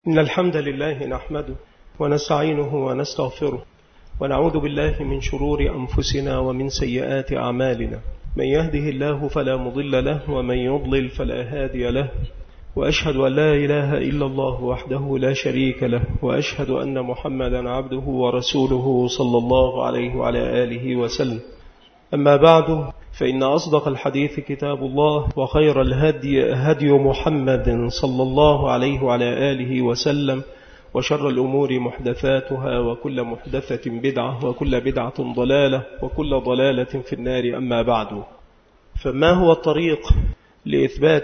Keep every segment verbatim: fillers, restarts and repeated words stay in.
إن الحمد لله نحمده ونستعينه ونستغفره ونعوذ بالله من شرور أنفسنا ومن سيئات أعمالنا. من يهده الله فلا مضل له ومن يضلل فلا هادي له، وأشهد أن لا إله إلا الله وحده لا شريك له، وأشهد أن محمدا عبده ورسوله صلى الله عليه وعلى آله وسلم. أما بعد، فإن أصدق الحديث كتاب الله، وخير الهدي هدي محمد صلى الله عليه وعلى آله وسلم، وشر الأمور محدثاتها، وكل محدثة بدعة، وكل بدعة ضلالة، وكل ضلالة في النار. أما بعد، فما هو الطريق لإثبات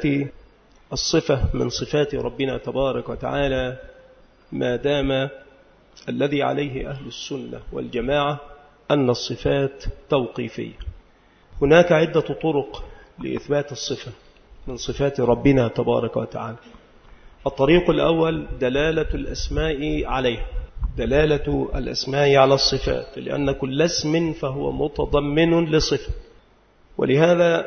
الصفة من صفات ربنا تبارك وتعالى، ما دام الذي عليه أهل السنة والجماعة أن الصفات توقيفية؟ هناك عدة طرق لإثبات الصفة من صفات ربنا تبارك وتعالى. الطريق الأول دلالة الأسماء عليها، دلالة الأسماء على الصفات، لأن كل اسم فهو متضمن لصفة، ولهذا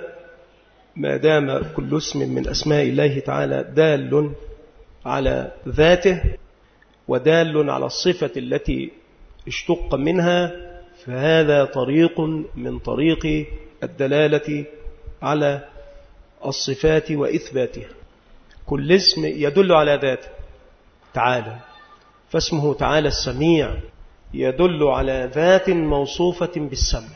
ما دام كل اسم من أسماء الله تعالى دال على ذاته ودال على الصفة التي اشتق منها، فهذا طريق من طريق الدلالة على الصفات وإثباتها. كل اسم يدل على ذاته تعالى، فاسمه تعالى السميع يدل على ذات موصوفة بالسمع،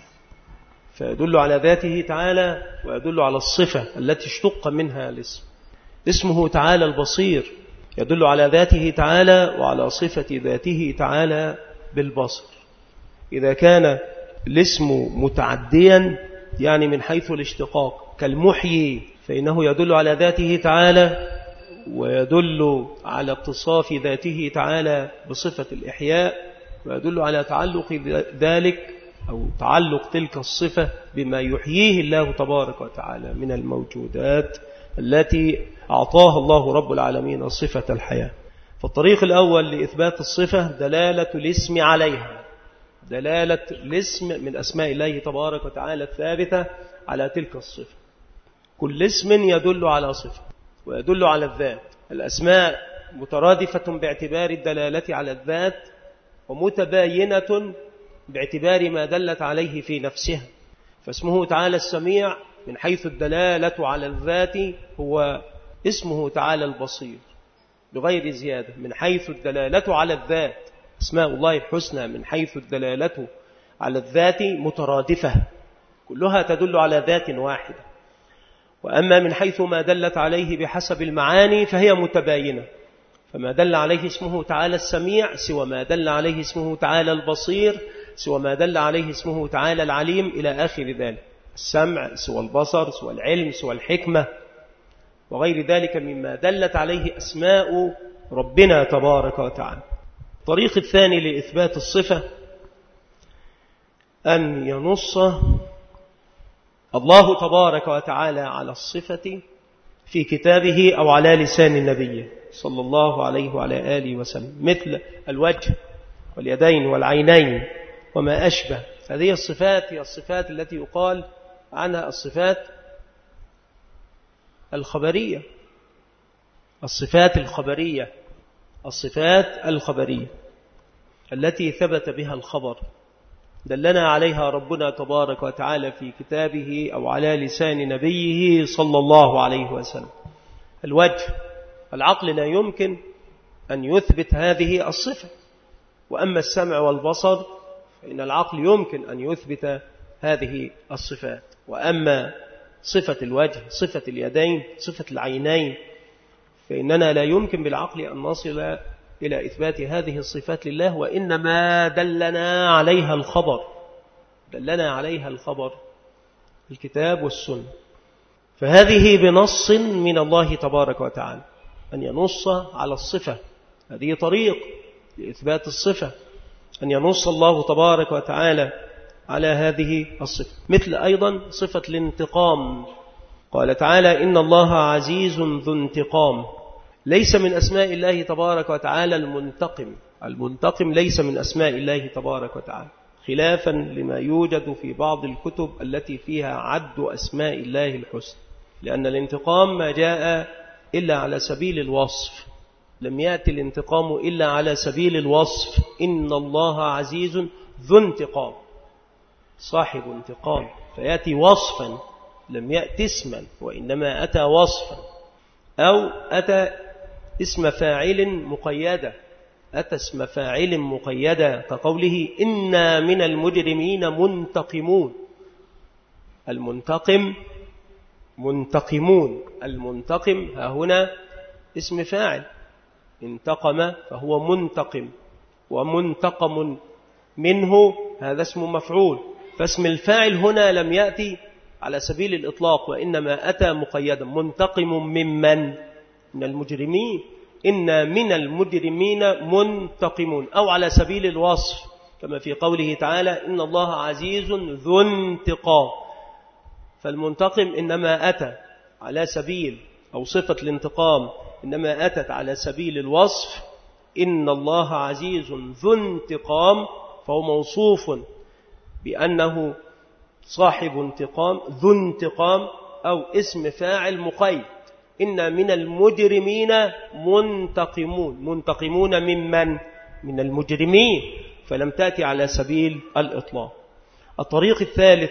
فيدل على ذاته تعالى ويدل على الصفة التي اشتق منها الاسم. اسمه تعالى البصير يدل على ذاته تعالى وعلى صفة ذاته تعالى بالبصر. إذا كان الاسم متعديا يعني من حيث الاشتقاق كالمحيي، فإنه يدل على ذاته تعالى ويدل على اتصاف ذاته تعالى بصفة الإحياء، ويدل على تعلق ذلك أو تعلق تلك الصفة بما يحييه الله تبارك وتعالى من الموجودات التي أعطاها الله رب العالمين صفة الحياة. فالطريق الأول لإثبات الصفة دلالة الاسم عليها، دلالة الاسم من أسماء الله تبارك وتعالى الثابتة على تلك الصفة. كل اسم يدل على صفة ويدل على الذات. الأسماء مترادفة باعتبار الدلالة على الذات، ومتباينة باعتبار ما دلت عليه في نفسها. فاسمه تعالى السميع من حيث الدلالة على الذات هو اسمه تعالى البصير بغير زيادة. من حيث الدلالة على الذات أسماء الله الحسنى من حيث الدلالة على الذات مترادفة، كلها تدل على ذات واحدة. وأما من حيث ما دلت عليه بحسب المعاني فهي متباينة، فما دل عليه اسمه تعالى السميع سوى ما دل عليه اسمه تعالى البصير سوى ما دل عليه اسمه تعالى العليم إلى آخر ذلك. السمع سوى البصر سوى العلم سوى الحكمة وغير ذلك مما دلت عليه أسماء ربنا تبارك وتعالى. الطريق الثاني لإثبات الصفة أن ينص الله تبارك وتعالى على الصفة في كتابه أو على لسان النبي صلى الله عليه وعلى آله وسلم، مثل الوجه واليدين والعينين وما أشبه. هذه الصفات هي الصفات التي يقال عنها الصفات الخبرية، الصفات الخبرية الصفات الخبرية التي ثبت بها الخبر، دلنا عليها ربنا تبارك وتعالى في كتابه أو على لسان نبيه صلى الله عليه وسلم. الوجه، العقل لا يمكن أن يثبت هذه الصفة، وأما السمع والبصر فإن العقل يمكن أن يثبت هذه الصفات. وأما صفة الوجه، صفة اليدين، صفة العينين، فإننا لا يمكن بالعقل أن نصل إلى إثبات هذه الصفات لله، وإنما دلنا عليها الخبر، دلنا عليها الخبر الكتاب والسنة. فهذه بنص من الله تبارك وتعالى أن ينص على الصفة. هذه طريق لإثبات الصفة، أن ينص الله تبارك وتعالى على هذه الصفة. مثل أيضا صفة الانتقام، قال تعالى إن الله عزيز ذو انتقام. ليس من أسماء الله تبارك وتعالى المنتقم، المنتقم ليس من أسماء الله تبارك وتعالى، خلافا لما يوجد في بعض الكتب التي فيها عد أسماء الله الحسنى، لأن الانتقام ما جاء إلا على سبيل الوصف، لم يأتي الانتقام إلا على سبيل الوصف. إن الله عزيز ذو انتقام، صاحب انتقام، فيأتي وصفا لم يأتي اسما، وإنما أتى وصفا، أو أتى اسم فاعل مقيدة، أتى اسم فاعل مقيدة كقوله إنا من المجرمين منتقمون. المنتقم منتقمون، المنتقم ها هنا اسم فاعل، انتقم فهو منتقم، ومنتقم منه هذا اسم مفعول، فاسم الفاعل هنا لم يأتي على سبيل الإطلاق، وإنما أتى مقيدا. منتقم ممن؟ من المجرمين. إنا من المجرمين منتقمون، أو على سبيل الوصف كما في قوله تعالى إن الله عزيز ذو انتقام، فالمنتقم إنما أتى على سبيل، أو صفة الانتقام إنما أتت على سبيل الوصف. إن الله عزيز ذو انتقام، فهو موصوف بأنه صاحب انتقام، ذو انتقام، أو اسم فاعل مقيد. إن من المجرمين منتقمون، منتقمون ممن؟ من المجرمين، فلم تأتي على سبيل الإطلاق. الطريق الثالث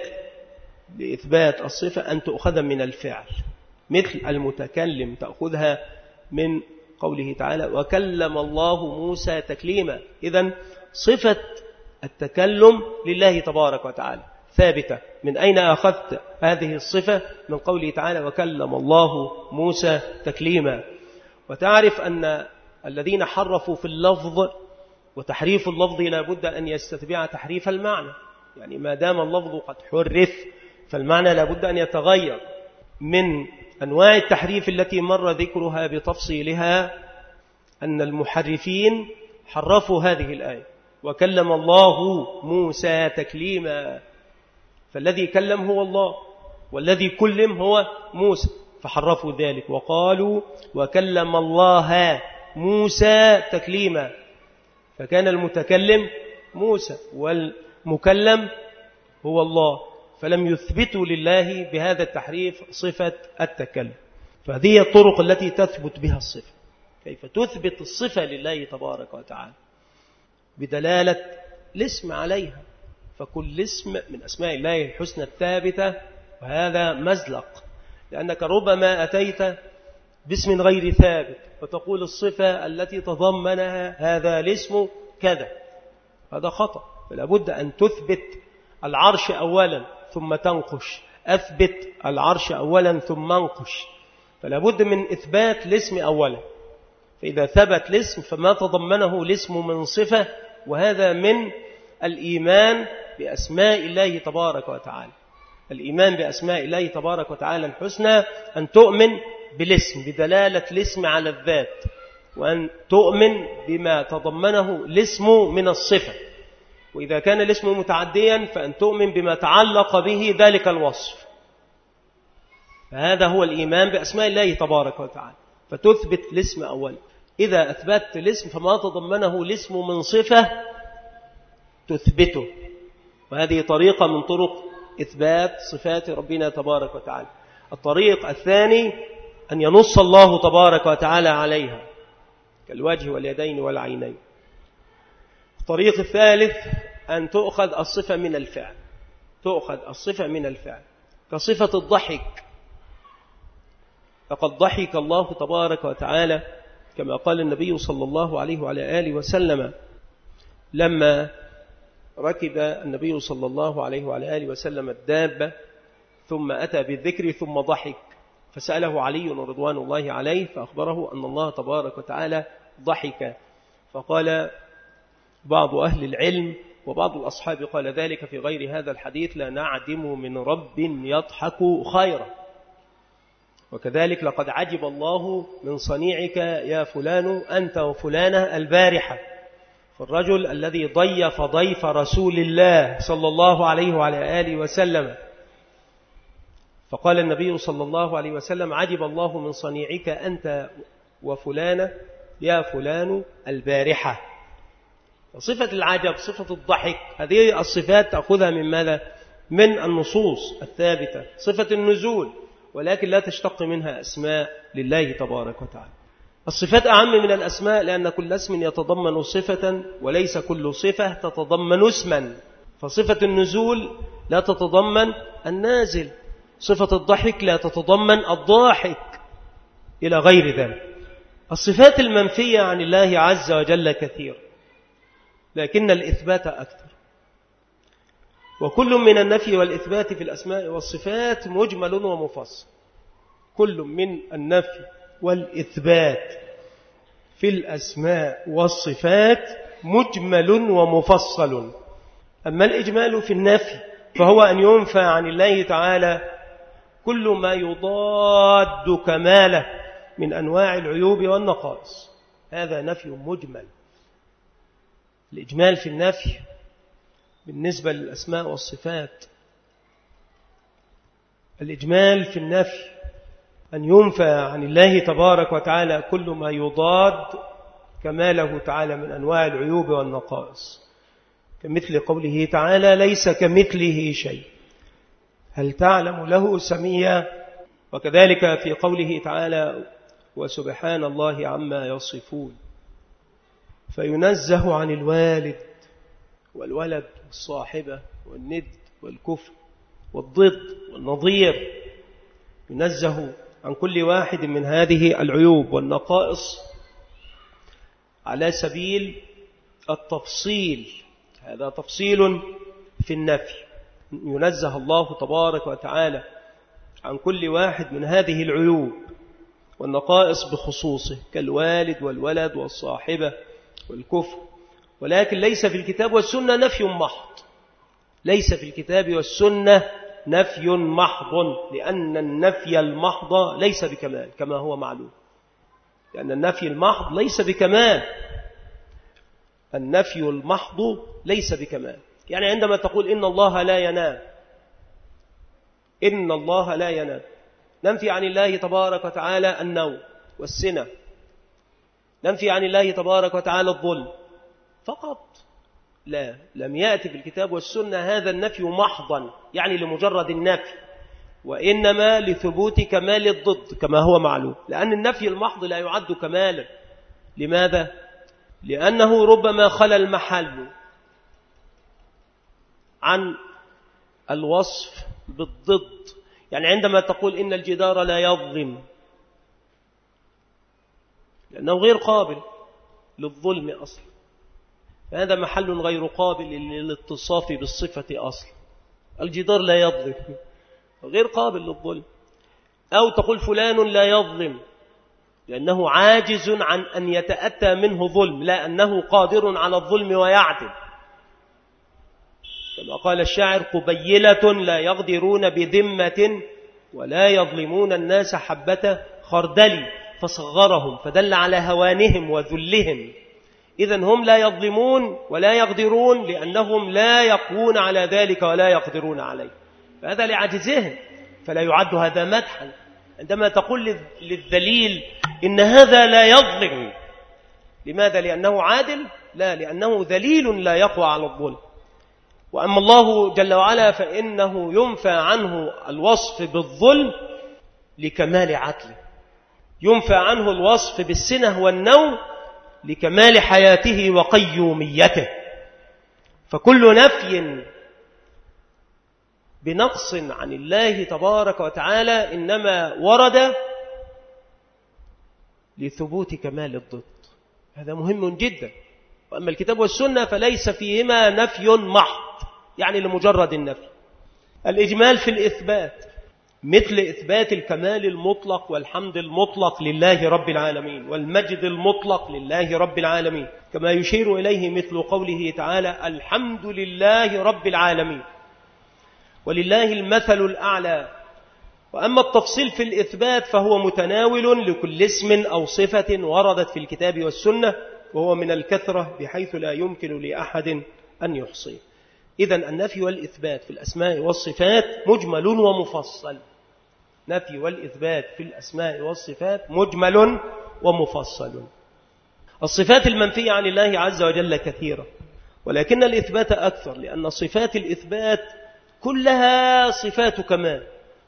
لإثبات الصفة أن تأخذ من الفعل، مثل المتكلم تأخذها من قوله تعالى وكلم الله موسى تكليما. إذن صفة التكلم لله تبارك وتعالى ثابتة. من أين أخذت هذه الصفة؟ من قوله تعالى وكلم الله موسى تكليما. وتعرف أن الذين حرفوا في اللفظ، وتحريف اللفظ لا بد أن يستتبع تحريف المعنى، يعني ما دام اللفظ قد حرف فالمعنى لا بد أن يتغير. من أنواع التحريف التي مر ذكرها بتفصيلها أن المحرفين حرفوا هذه الآية وكلم الله موسى تكليما، فالذي كلم هو الله والذي كلم هو موسى، فحرفوا ذلك وقالوا وكلم الله موسى تكليما، فكان المتكلم موسى والمكلم هو الله، فلم يثبتوا لله بهذا التحريف صفة التكلم. فهذه الطرق التي تثبت بها الصفة. كيف تثبت الصفة لله تبارك وتعالى؟ بدلالة الاسم عليها، فكل اسم من أسماء الله الحسنى الثابتة، وهذا مزلق، لأنك ربما أتيت باسم غير ثابت وتقول الصفة التي تضمنها هذا الاسم كذا، هذا خطأ. فلا بد أن تثبت العرش أولا ثم تنقش، أثبت العرش أولا ثم انقش، فلا بد من إثبات الاسم أولا. فإذا ثبت الاسم فما تضمنه الاسم من صفة، وهذا من الإيمان بأسماء الله تبارك وتعالى. الإيمان بأسماء الله تبارك وتعالى الحسنى أن تؤمن بالاسم بدلالة الاسم على الذات، وأن تؤمن بما تضمنه الاسم من الصفة، وإذا كان الاسم متعديا فأن تؤمن بما تعلق به ذلك الوصف. فهذا هو الإيمان بأسماء الله تبارك وتعالى، فتثبت الاسم أولا. إذا أثبتت الاسم فما تضمنه الاسم من صفة تثبته، وهذه طريقة من طرق إثبات صفات ربنا تبارك وتعالى. الطريق الثاني أن ينص الله تبارك وتعالى عليها كالوجه واليدين والعينين. الطريق الثالث أن تؤخذ الصفة من الفعل، تؤخذ الصفة من الفعل كصفة الضحك. فقد ضحك الله تبارك وتعالى كما قال النبي صلى الله عليه وعلى آله وسلم لما ركب النبي صلى الله عليه وعلى آله وسلم الدابة ثم أتى بالذكر ثم ضحك، فسأله علي رضوان الله عليه فأخبره أن الله تبارك وتعالى ضحك. فقال بعض أهل العلم وبعض الأصحاب قال ذلك في غير هذا الحديث لا نعدم من رب يضحك خيرا. وكذلك لقد عجب الله من صنيعك يا فلان أنت وفلانة البارحة، فالرجل الذي ضيف ضيف رسول الله صلى الله عليه وعلى آله وسلم، فقال النبي صلى الله عليه وسلم عجب الله من صنيعك أنت وفلانة يا فلان البارحة. صفة العجب، صفة الضحك، هذه الصفات تأخذها من ماذا؟ من النصوص الثابتة. صفة النزول، ولكن لا تشتق منها أسماء لله تبارك وتعالى. الصفات أعم من الأسماء، لأن كل اسم يتضمن صفة وليس كل صفة تتضمن اسما. فصفة النزول لا تتضمن النازل، صفة الضحك لا تتضمن الضاحك، إلى غير ذلك. الصفات المنفية عن الله عز وجل كثير، لكن الإثبات أكثر. وكل من النفي والإثبات في الأسماء والصفات مجمل ومفصل. كل من النفي والإثبات في الأسماء والصفات مجمل ومفصل. أما الإجمال في النفي فهو أن ينفى عن الله تعالى كل ما يضاد كماله من أنواع العيوب والنقائص، هذا نفي مجمل. الإجمال في النفي بالنسبة للأسماء والصفات، الإجمال في النفي أن ينفى عن الله تبارك وتعالى كل ما يضاد كماله تعالى من أنواع العيوب والنقائص، كمثل قوله تعالى ليس كمثله شيء هل تعلم له سميا. وكذلك في قوله تعالى وسبحان الله عما يصفون، فينزه عن الوالد والولد والصاحبة والند والكفر والضد والنظير، ينزه عن كل واحد من هذه العيوب والنقائص على سبيل التفصيل. هذا تفصيل في النفي، ينزه الله تبارك وتعالى عن كل واحد من هذه العيوب والنقائص بخصوصه، كالوالد والولد والصاحبة والكفر. ولكن ليس في الكتاب والسنة نفي محض، ليس في الكتاب والسنة نفي محض، لأن النفي المحض ليس بكمال كما هو معلوم، لأن النفي المحض ليس بكمال، النفي المحض ليس بكمال. يعني عندما تقول إن الله لا ينام، إن الله لا ينام، ننفي عن الله تبارك وتعالى النوم والسنة، ننفي عن الله تبارك وتعالى الظلم فقط. لا، لم يأتي في الكتاب والسنة هذا النفي محضا، يعني لمجرد النفي، وإنما لثبوت كمال الضد كما هو معلوم، لأن النفي المحض لا يعد كمالا. لماذا؟ لأنه ربما خلى المحل عن الوصف بالضد. يعني عندما تقول إن الجدار لا يظلم، لأنه غير قابل للظلم أصلا، فهذا محل غير قابل للاتصاف بالصفة أصلا. الجدار لا يظلم، غير قابل للظلم. أو تقول فلان لا يظلم لأنه عاجز عن أن يتأتى منه ظلم، لا أنه قادر على الظلم ويعدل، كما قال الشاعر قبيلة لا يغدرون بذمة ولا يظلمون الناس حبة خردل، فصغرهم فدل على هوانهم وذلهم. إذن هم لا يظلمون ولا يغدرون لأنهم لا يقوون على ذلك ولا يقدرون عليه، فهذا لعجزهم، فلا يعد هذا مدحا. عندما تقول للذليل إن هذا لا يظلم، لماذا؟ لأنه عادل؟ لا، لأنه ذليل لا يقوى على الظلم. وأما الله جل وعلا فإنه ينفى عنه الوصف بالظلم لكمال عدله، ينفى عنه الوصف بالسنة والنوم لكمال حياته وقيوميته. فكل نفي بنقص عن الله تبارك وتعالى إنما ورد لثبوت كمال الضد، هذا مهم جدا. وأما الكتاب والسنة فليس فيهما نفي محض، يعني لمجرد النفي. الإجمال في الإثبات مثل إثبات الكمال المطلق والحمد المطلق لله رب العالمين والمجد المطلق لله رب العالمين، كما يشير إليه مثل قوله تعالى الحمد لله رب العالمين ولله المثل الأعلى. وأما التفصيل في الإثبات فهو متناول لكل اسم أو صفة وردت في الكتاب والسنة، وهو من الكثرة بحيث لا يمكن لأحد أن يحصيه. إذن النفي والإثبات في الأسماء والصفات مجمل ومفصل، نفي والإثبات في الأسماء والصفات مجمل ومفصل. الصفات المنفية عن الله عز وجل كثيرة، ولكن الإثبات أكثر، لأن صفات الإثبات كلها صفات كمال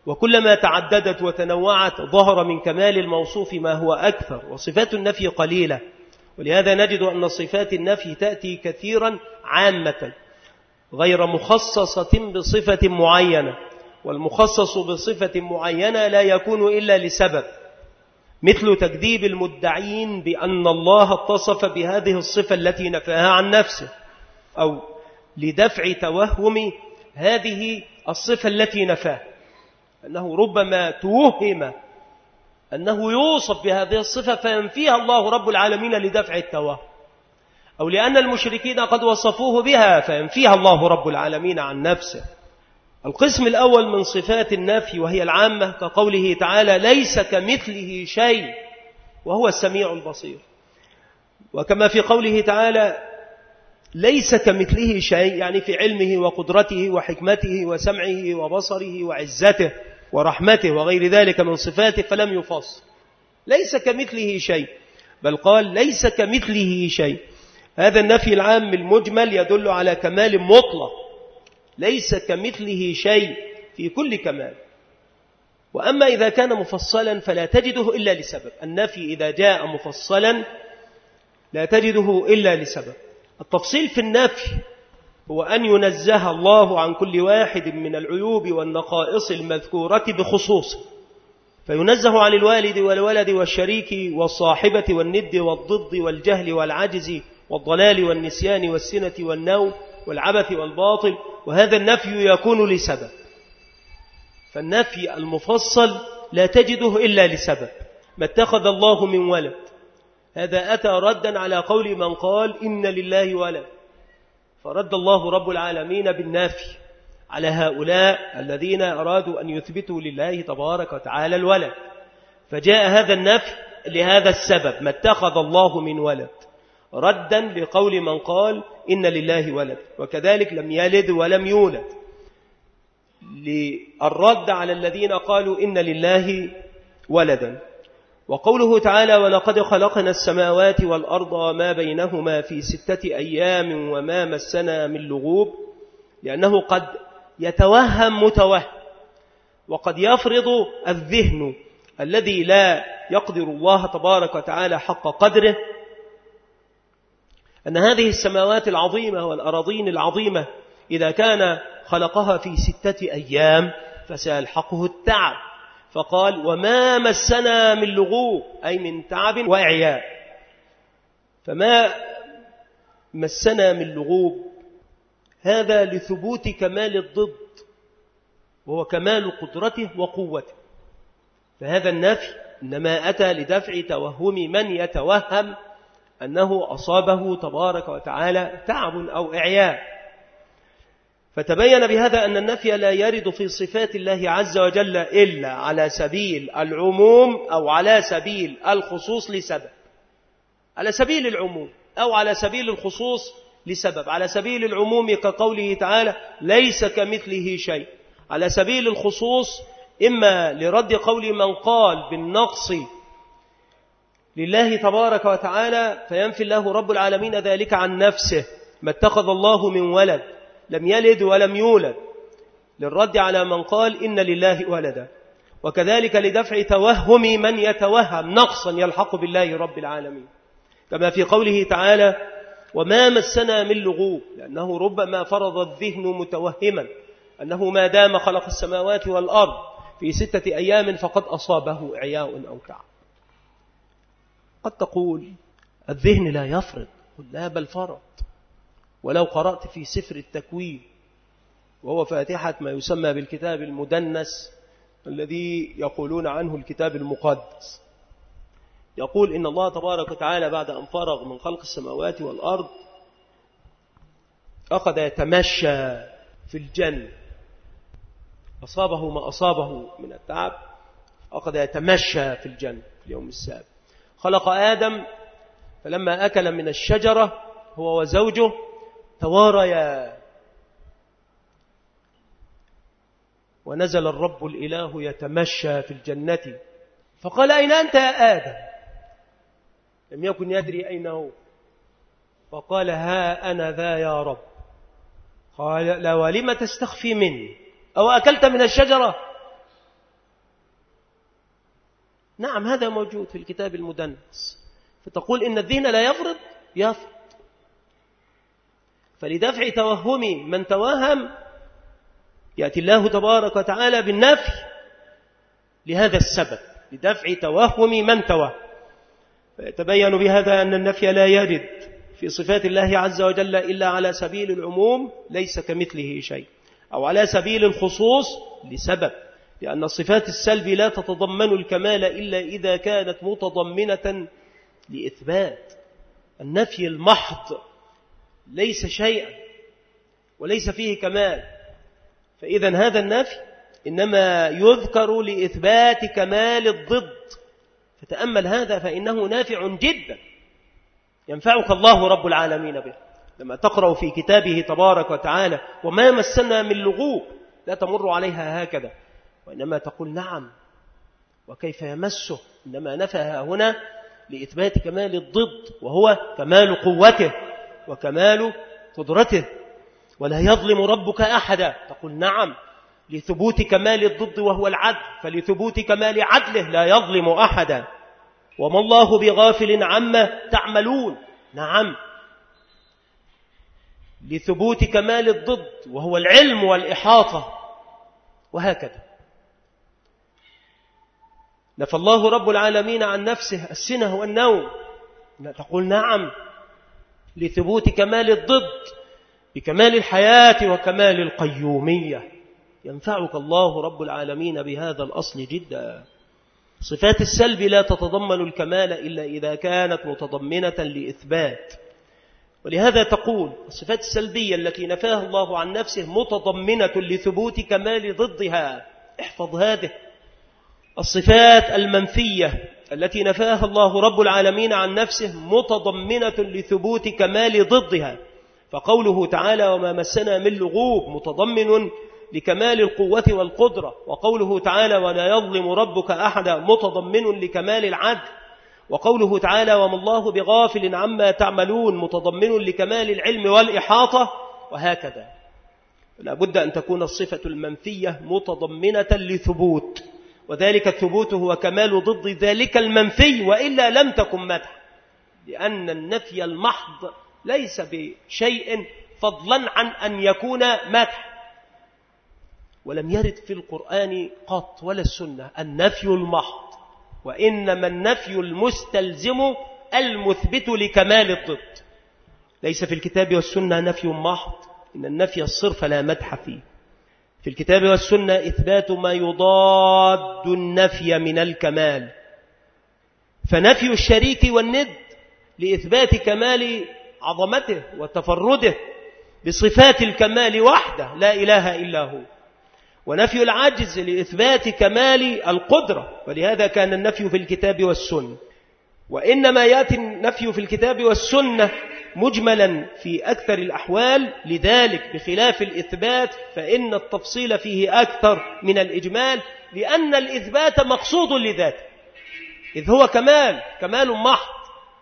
وكلما تعددت وتنوعت ظهر من كمال الموصوف ما هو أكثر، وصفات النفي قليلة، ولهذا نجد أن صفات النفي تأتي كثيرا عامة غير مخصصة بصفة معينة، والمخصص بصفة معينة لا يكون إلا لسبب، مثل تكذيب المدعين بأن الله اتصف بهذه الصفة التي نفاها عن نفسه، أو لدفع توهم هذه الصفة التي نفاها، أنه ربما توهم أنه يوصف بهذه الصفة فينفيها الله رب العالمين لدفع التوهم، أو لأن المشركين قد وصفوه بها فينفيها الله رب العالمين عن نفسه. القسم الأول من صفات النفي وهي العامة كقوله تعالى ليس كمثله شيء وهو السميع البصير، وكما في قوله تعالى ليس كمثله شيء يعني في علمه وقدرته وحكمته وسمعه وبصره وعزته ورحمته وغير ذلك من صفاته، فلم يفصل ليس كمثله شيء، بل قال ليس كمثله شيء. هذا النفي العام المجمل يدل على كمال مطلق، ليس كمثله شيء في كل كمال. وأما إذا كان مفصلا فلا تجده إلا لسبب، النفي إذا جاء مفصلا لا تجده إلا لسبب. التفصيل في النفي هو أن ينزه الله عن كل واحد من العيوب والنقائص المذكورة بخصوصه، فينزه عن الوالد والولد والشريك والصاحبة والند والضد والجهل والعجز والضلال والنسيان والسنة والنوم والعبث والباطل، وهذا النفي يكون لسبب. فالنفي المفصل لا تجده إلا لسبب. ما اتخذ الله من ولد، هذا أتى ردا على قول من قال إن لله ولد، فرد الله رب العالمين بالنافي على هؤلاء الذين أرادوا أن يثبتوا لله تبارك وتعالى الولد، فجاء هذا النفي لهذا السبب ما اتخذ الله من ولد، ردا لقول من قال إن لله ولد، وكذلك لم يلد ولم يولد، للرد على الذين قالوا إن لله ولدا. وقوله تعالى ولقد خلقنا السماوات والأرض وما بينهما في ستة أيام وما مسنا من لغوب، لأنه قد يتوهم متوهم، وقد يفرض الذهن الذي لا يقدر الله تبارك وتعالى حق قدره أن هذه السماوات العظيمة والأراضين العظيمة إذا كان خلقها في ستة أيام فسيلحقه التعب، فقال وما مسنا من لغوب أي من تعب وإعياء. فما مسنا من لغوب هذا لثبوت كمال الضد وهو كمال قدرته وقوته، فهذا النفي إنما أتى لدفع توهم من يتوهم أنه أصابه تبارك وتعالى تعب أو إعياء. فتبين بهذا أن النفي لا يرد في صفات الله عز وجل إلا على سبيل العموم أو على سبيل الخصوص لسبب، على سبيل العموم أو على سبيل الخصوص لسبب. على سبيل العموم كقوله تعالى ليس كمثله شيء، على سبيل الخصوص إما لرد قول من قال بالنقص لله تبارك وتعالى فينفي الله رب العالمين ذلك عن نفسه، ما اتخذ الله من ولد لم يلد ولم يولد، للرد على من قال إن لله ولدا، وكذلك لدفع توهم من يتوهم نقصا يلحق بالله رب العالمين، كما في قوله تعالى وما مسنا من لغوب، لأنه ربما فرض الذهن متوهما أنه ما دام خلق السماوات والأرض في ستة أيام فقد أصابه إعياء أو تعب. قد تقول الذهن لا يفرض، لا بل فرض، ولو قرأت في سفر التكوين وهو فاتحة ما يسمى بالكتاب المدنس الذي يقولون عنه الكتاب المقدس، يقول إن الله تبارك وتعالى بعد أن فرغ من خلق السماوات والأرض أخذ يتمشى في الجنة، أصابه ما أصابه من التعب، أخذ يتمشى في الجنة في اليوم السابع. خلق آدم فلما أكل من الشجرة هو وزوجه تواريا، ونزل الرب الإله يتمشى في الجنة فقال أين أنت يا آدم؟ لم يكن يدري أين هو، فقال ها أنا ذا يا رب. قال لا ولم تستخفي مني أو أكلت من الشجرة؟ نعم هذا موجود في الكتاب المدنس. فتقول إن الذهن لا يفرض، يفرض. فلدفع توهم من توهم يأتي الله تبارك وتعالى بالنفي لهذا السبب، لدفع توهم من توهم. فيتبين بهذا أن النفي لا يرد في صفات الله عز وجل إلا على سبيل العموم ليس كمثله شيء، أو على سبيل الخصوص لسبب، لأن صفات السلب لا تتضمن الكمال إلا إذا كانت متضمنة لإثبات. النفي المحض ليس شيئا وليس فيه كمال، فإذا هذا النفي إنما يذكر لإثبات كمال الضد. فتأمل هذا فإنه نافع جدا ينفعك الله رب العالمين به. لما تقرأ في كتابه تبارك وتعالى وما مسنا من لغوب، لا تمر عليها هكذا، وإنما تقول نعم وكيف يمسه. إنما نفها هنا لإثبات كمال الضد، وهو كمال قوته وكمال قدرته. ولا يظلم ربك أحدا، تقول نعم لثبوت كمال الضد وهو العدل، فلثبوت كمال عدله لا يظلم أحدا. وما الله بغافل عما تعملون، نعم لثبوت كمال الضد وهو العلم والإحاطة، وهكذا. نفى الله رب العالمين عن نفسه السنة والنوم، تقول نعم لثبوت كمال الضد بكمال الحياة وكمال القيومية. ينفعك الله رب العالمين بهذا الأصل جدا. صفات السلب لا تتضمن الكمال إلا إذا كانت متضمنة لإثبات. ولهذا تقول الصفات السلبية التي نفاها الله عن نفسه متضمنة لثبوت كمال ضدها. احفظ هذه. الصفات المنفية التي نفاها الله رب العالمين عن نفسه متضمنة لثبوت كمال ضدها. فقوله تعالى وما مسنا من لغوب متضمن لكمال القوة والقدرة، وقوله تعالى ولا يظلم ربك أحدا متضمن لكمال العدل، وقوله تعالى وما الله بغافل عما تعملون متضمن لكمال العلم والإحاطة، وهكذا. لا بد أن تكون الصفة المنفية متضمنة لثبوت، وذلك الثبوت هو كمال ضد ذلك المنفي، وإلا لم تكن مدح، لأن النفي المحض ليس بشيء فضلا عن أن يكون مدح. ولم يرد في القرآن قط ولا السنة النفي المحض، وإنما النفي المستلزم المثبت لكمال الضد. ليس في الكتاب والسنة نفي محض، إن النفي الصرف لا مدح فيه. في الكتاب والسنة إثبات ما يضاد النفي من الكمال. فنفي الشريك والند لإثبات كمال عظمته وتفرده بصفات الكمال وحده لا إله إلا هو، ونفي العجز لإثبات كمال القدرة، ولهذا كان النفي في الكتاب والسنة. وإنما يأتي النفي في الكتاب والسنة مجملا في أكثر الأحوال، لذلك بخلاف الإثبات فإن التفصيل فيه أكثر من الإجمال، لأن الإثبات مقصود لذاته، إذ هو كمال كمال محض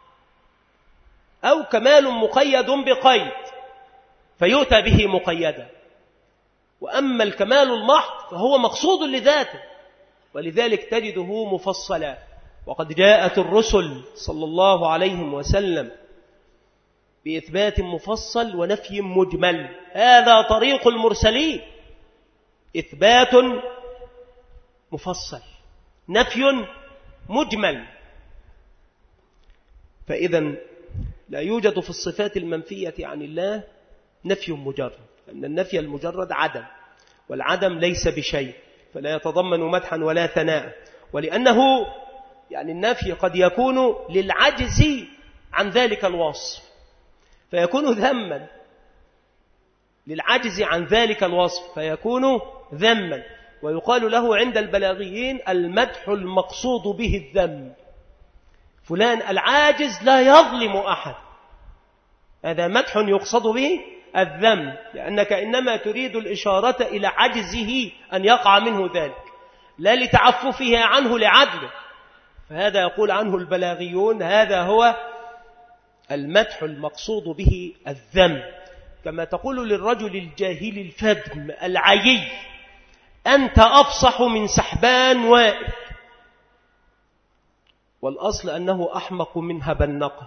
أو كمال مقيد بقيد فيؤتى به مقيدا. وأما الكمال المحض فهو مقصود لذاته، ولذلك تجده مفصلا. وقد جاءت الرسل صلى الله عليه وسلم بإثبات مفصل ونفي مجمل. هذا طريق المرسلين، إثبات مفصل نفي مجمل. فإذا لا يوجد في الصفات المنفية عن الله نفي مجرد، لأن النفي المجرد عدم، والعدم ليس بشيء، فلا يتضمن مدحا ولا ثناء. ولأنه يعني النفي قد يكون للعجز عن ذلك الوصف، فيكون ذما، للعجز عن ذلك الوصف فيكون ذما. ويقال له عند البلاغيين المدح المقصود به الذم. فلان العاجز لا يظلم أحد، هذا مدح يقصد به الذم، لأنك إنما تريد الإشارة إلى عجزه أن يقع منه ذلك، لا لتعففه عنه لعدله. فهذا يقول عنه البلاغيون هذا هو المدح المقصود به الذم. كما تقول للرجل الجاهل الفدم العيي أنت أفصح من سحبان وائل، والأصل أنه أحمق منها بالنقى.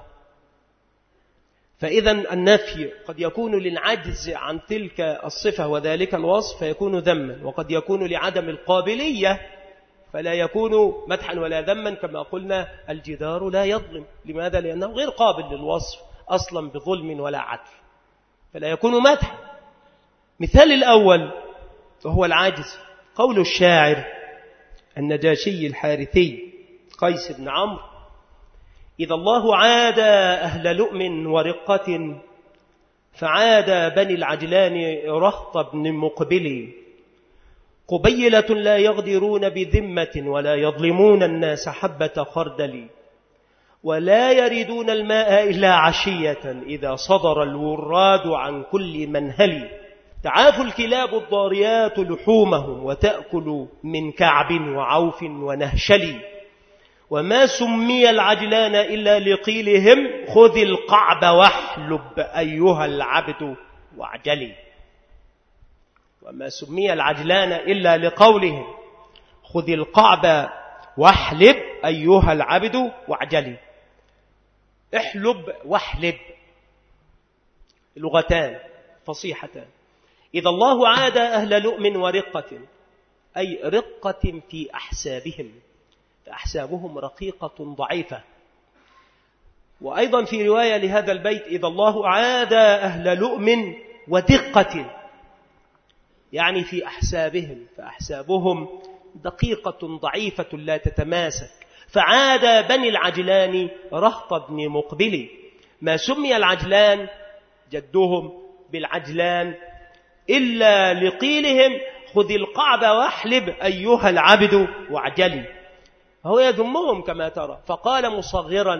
فإذا النفي قد يكون للعجز عن تلك الصفة وذلك الوصف فيكون ذما، وقد يكون لعدم القابلية فلا يكون مدحا ولا ذما، كما قلنا الجدار لا يظلم. لماذا؟ لأنه غير قابل للوصف أصلا بظلم ولا عدل، فلا يكون مدحا. مثال الأول وهو العاجز، قول الشاعر النجاشي الحارثي قيس بن عمرو: إذا الله عاد أهل لؤم ورقة فعاد بني العجلان رهط بن مقبل، قبيلة لا يغدرون بذمة ولا يظلمون الناس حبة خردل، ولا يردون الماء إلا عشية إذا صدر الوراد عن كل منهل، تعاف الكلاب الضاريات لحومهم وتأكل من كعب وعوف ونهشل، وما سمي العجلان إلا لقيلهم خذ القعب واحلب أيها العبد واعجلي. وما سمي العجلان إلا لقولهم خذ القعب واحلب أيها العبد واعجلي. احلب واحلب لغتان فصيحتان. إذا الله عاد أهل لؤم ورقة، أي رقة في أحسابهم، فأحسابهم رقيقة ضعيفة. وأيضا في رواية لهذا البيت: إذا الله عاد أهل لؤم ودقة، يعني في أحسابهم، فأحسابهم دقيقة ضعيفة لا تتماسك. فعاد بني العجلان رهط بن مقبل. ما سمي العجلان جدهم بالعجلان إلا لقيلهم خذ القعب واحلب أيها العبد واعجلي. هو يذمهم كما ترى، فقال مصغرا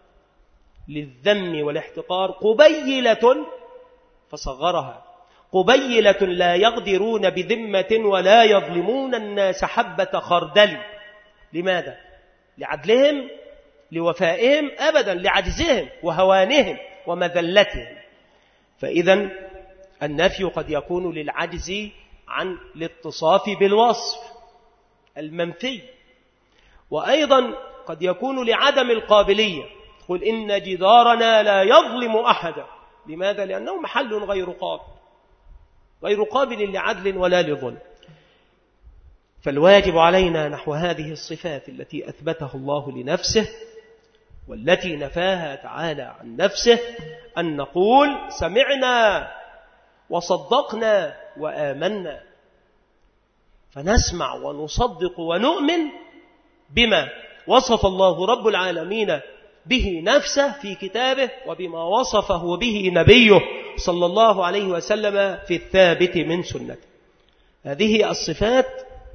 للذم والاحتقار: قبيلة، فصغرها، قبيلة لا يغدرون بذمة ولا يظلمون الناس حبة خردل. لماذا؟ لعدلهم، لوفائهم؟ أبدا، لعجزهم وهوانهم ومذلتهم. فإذا النفي قد يكون للعجز عن الاتصاف بالوصف المنفي، وأيضا قد يكون لعدم القابلية. قل إن جدارنا لا يظلم أحدا. لماذا؟ لأنه محل غير قابل، غير قابل لعدل ولا لظلم. فالواجب علينا نحو هذه الصفات التي أثبتها الله لنفسه والتي نفاها تعالى عن نفسه أن نقول سمعنا وصدقنا وآمنا، فنسمع ونصدق ونؤمن بما وصف الله رب العالمين به نفسه في كتابه، وبما وصفه به نبيه صلى الله عليه وسلم في الثابت من سنته. هذه الصفات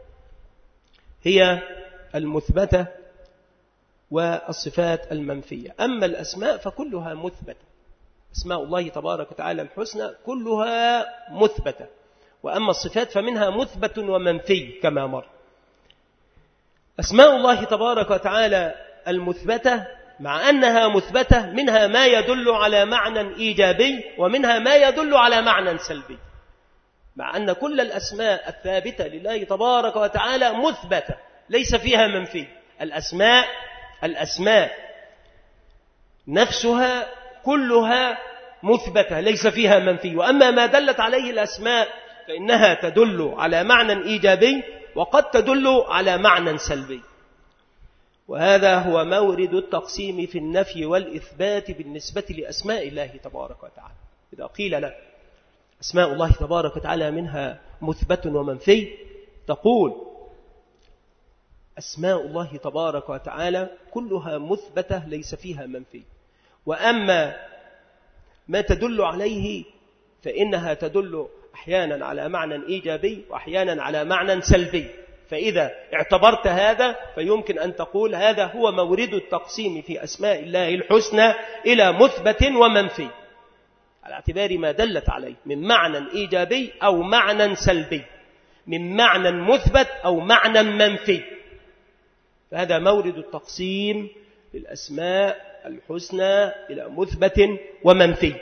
هي المثبتة والصفات المنفية. أما الأسماء فكلها مثبتة، أسماء الله تبارك وتعالى الحسنى كلها مثبتة، وأما الصفات فمنها مثبت ومنفي كما مر. أسماء الله تبارك وتعالى المثبتة مع أنها مثبتة منها ما يدل على معنى إيجابي ومنها ما يدل على معنى سلبي، مع أن كل الأسماء الثابتة لله تبارك وتعالى مثبتة ليس فيها منفي. الأسماء الأسماء نفسها كلها مثبتة ليس فيها منفي، وأما ما دلت عليه الأسماء فإنها تدل على معنى إيجابي وقد تدل على معنى سلبي. وهذا هو مورد التقسيم في النفي والإثبات بالنسبة لأسماء الله تبارك وتعالى. إذا قيل لك أسماء الله تبارك وتعالى منها مثبت ومنفي، تقول أسماء الله تبارك وتعالى كلها مثبتة ليس فيها منفي، وأما ما تدل عليه فإنها تدل أحيانا على معنى إيجابي وأحيانا على معنى سلبي. فإذا اعتبرت هذا فيمكن أن تقول هذا هو مورد التقسيم في أسماء الله الحسنى إلى مثبت ومنفي، على اعتبار ما دلت عليه من معنى إيجابي أو معنى سلبي، من معنى مثبت أو معنى منفي. فهذا مورد التقسيم للأسماء الحسنى إلى مثبت ومنفي.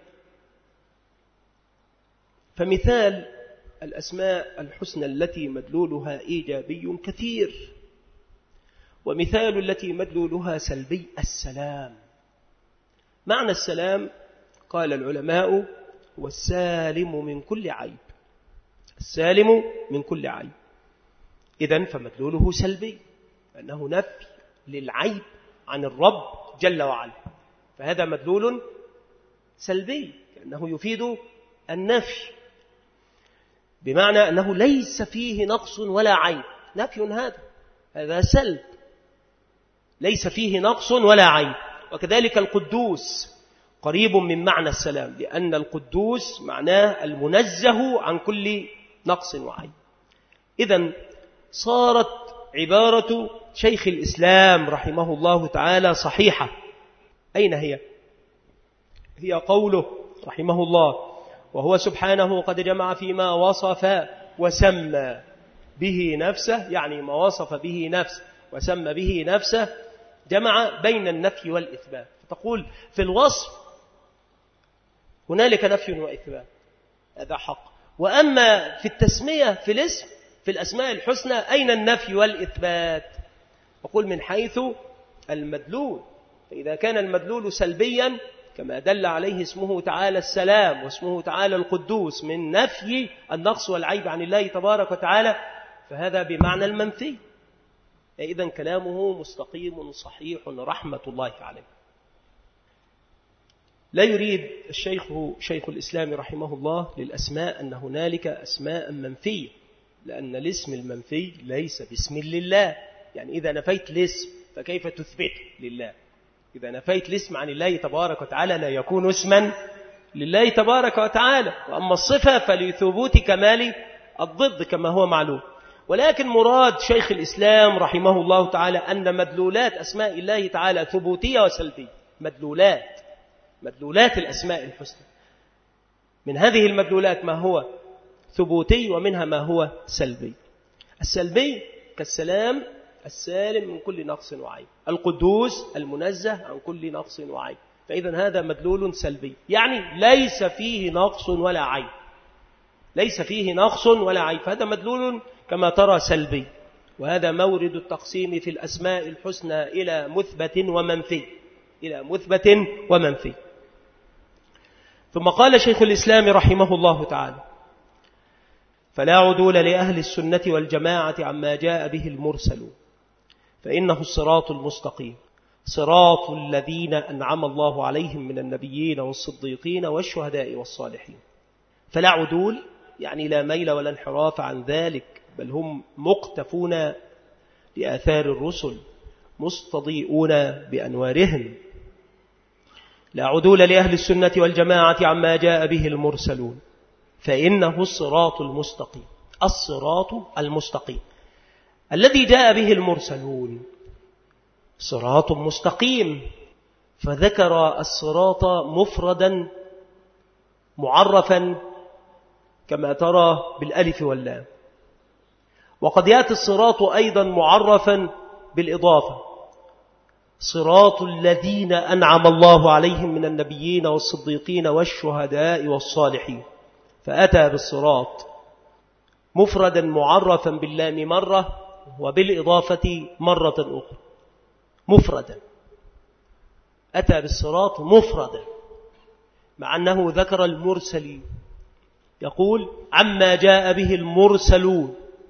فمثال الأسماء الحسنى التي مدلولها إيجابي كثير، ومثال التي مدلولها سلبي السلام. معنى السلام قال العلماء هو السالم من كل عيب، السالم من كل عيب. إذن فمدلوله سلبي، أنه نفي للعيب عن الرب جل وعلا، فهذا مدلول سلبي لأنه يفيد النفي، بمعنى أنه ليس فيه نقص ولا عيب. نفي هذا هذا سلب، ليس فيه نقص ولا عيب. وكذلك القدوس قريب من معنى السلام، لأن القدوس معناه المنزه عن كل نقص وعيب. إذن صارت عبارة شيخ الإسلام رحمه الله تعالى صحيحة. أين هي؟ هي قوله رحمه الله: وهو سبحانه قد جمع فيما وصف وسمى به نفسه، يعني ما وصف به نفسه وسمى به نفسه، جمع بين النفي والإثبات. فتقول في الوصف هنالك نفي وإثبات، هذا حق. وأما في التسمية في الاسم في الأسماء الحسنى أين النفي والإثبات؟ أقول من حيث المدلول. فإذا كان المدلول سلبيا كما دل عليه اسمه تعالى السلام واسمه تعالى القدوس من نفي النقص والعيب عن الله تبارك وتعالى، فهذا بمعنى المنفي. إذن كلامه مستقيم صحيح رحمة الله عليه. لا يريد الشيخ شيخ الإسلام رحمه الله للأسماء أن هنالك أسماء منفية، لأن الاسم المنفي ليس باسم لله. يعني إذا نفيت الاسم فكيف تثبته لله؟ إذا نفيت الاسم عن الله تبارك وتعالى لا يكون اسما لله تبارك وتعالى. وأما الصفة فلثبوت كمال الضد كما هو معلوم. ولكن مراد شيخ الإسلام رحمه الله تعالى أن مدلولات أسماء الله تعالى ثبوتية وسلبية. مدلولات مدلولات الأسماء الحسنى، من هذه المدلولات ما هو ثبوتي ومنها ما هو سلبي. السلبي كالسلام السالم من كل نقص وعيب، القدوس المنزه عن كل نقص وعيب. فإذا هذا مدلول سلبي، يعني ليس فيه نقص ولا عيب، ليس فيه نقص ولا عيب، فهذا مدلول كما ترى سلبي. وهذا مورد التقسيم في الأسماء الحسنى إلى مثبت ومنفي، إلى مثبت ومنفي. ثم قال شيخ الإسلام رحمه الله تعالى: فلا عدول لأهل السنة والجماعة عما جاء به المرسل، فإنه الصراط المستقيم، صراط الذين أنعم الله عليهم من النبيين والصديقين والشهداء والصالحين. فلا عدول يعني لا ميل ولا انحراف عن ذلك، بل هم مقتفون لآثار الرسل مستضيئون بأنوارهم. لا عدول لأهل السنة والجماعة عما جاء به المرسلون، فإنه الصراط المستقيم. الصراط المستقيم الذي جاء به المرسلون صراط مستقيم، فذكر الصراط مفردا معرفا كما ترى بالألف واللام. وقد يأتي الصراط أيضا معرفا بالإضافة: صراط الذين أنعم الله عليهم من النبيين والصديقين والشهداء والصالحين. فأتى بالصراط مفردا معرفا باللام مرة وبالإضافة مرة أخرى. مفردا، أتى بالصراط مفردا، مع أنه ذكر المرسلين. يقول عما جاء به المرسلون،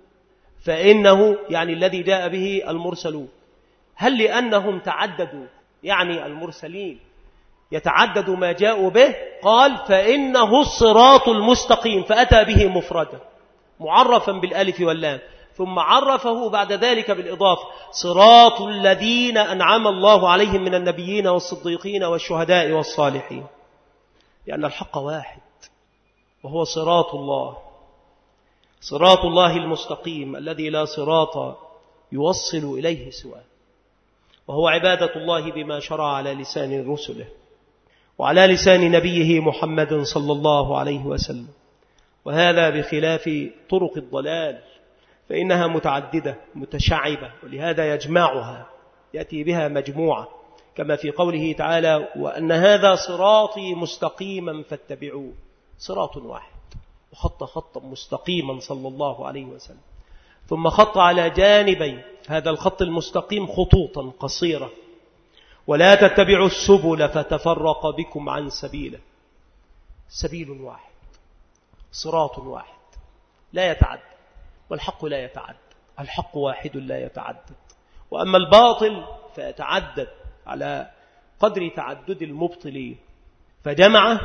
فإنه يعني الذي جاء به المرسلون. هل لأنهم تعددوا يعني المرسلين يتعدد ما جاءوا به؟ قال فإنه الصراط المستقيم، فأتى به مفردا معرفا بالألف واللام، ثم عرفه بعد ذلك بالإضافة: صراط الذين أنعم الله عليهم من النبيين والصديقين والشهداء والصالحين. لأن الحق واحد وهو صراط الله، صراط الله المستقيم الذي لا صراط يوصل إليه سواه، وهو عبادة الله بما شرع على لسان رسله وعلى لسان نبيه محمد صلى الله عليه وسلم. وهذا بخلاف طرق الضلال، فإنها متعددة متشعبة، ولهذا يجمعها، يأتي بها مجموعة، كما في قوله تعالى: وأن هذا صراطي مستقيما فاتبعوه. صراط واحد وخط خطا مستقيما صلى الله عليه وسلم. ثم خط على جانبي هذا الخط المستقيم خطوطا قصيرة: ولا تتبعوا السبل فتفرق بكم عن سبيله. سبيل واحد، صراط واحد لا يتعدد، والحق لا يتعدد، الحق واحد لا يتعدد. وأما الباطل فيتعدد على قدر تعدد المبطلين، فجمعه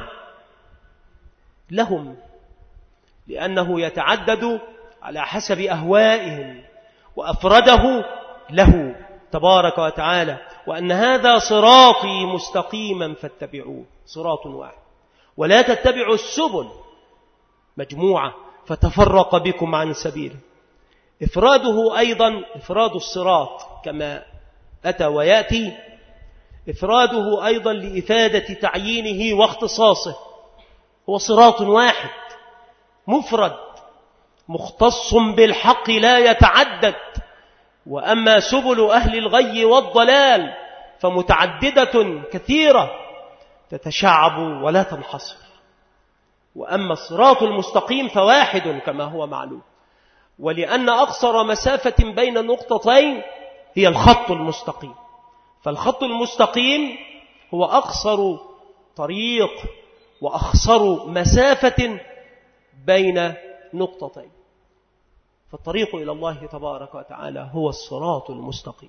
لهم لأنه يتعدد على حسب أهوائهم، وأفرده له تبارك وتعالى: وأن هذا صراطي مستقيما فاتبعوه. صراط واحد. ولا تتبعوا السبل، مجموعة، فتفرق بكم عن سبيله. إفراده أيضا إفراد الصراط كما أتى ويأتي، إفراده أيضا لإفادة تعيينه واختصاصه. هو صراط واحد مفرد مختص بالحق لا يتعدد. وأما سبل أهل الغي والضلال فمتعددة كثيرة تتشعب ولا تنحصر. وأما الصراط المستقيم فواحد كما هو معلوم. ولأن أقصر مسافة بين النقطتين هي الخط المستقيم، فالخط المستقيم هو أقصر طريق وأخصر مسافة بين نقطتين. فالطريق إلى الله تبارك وتعالى هو الصراط المستقيم،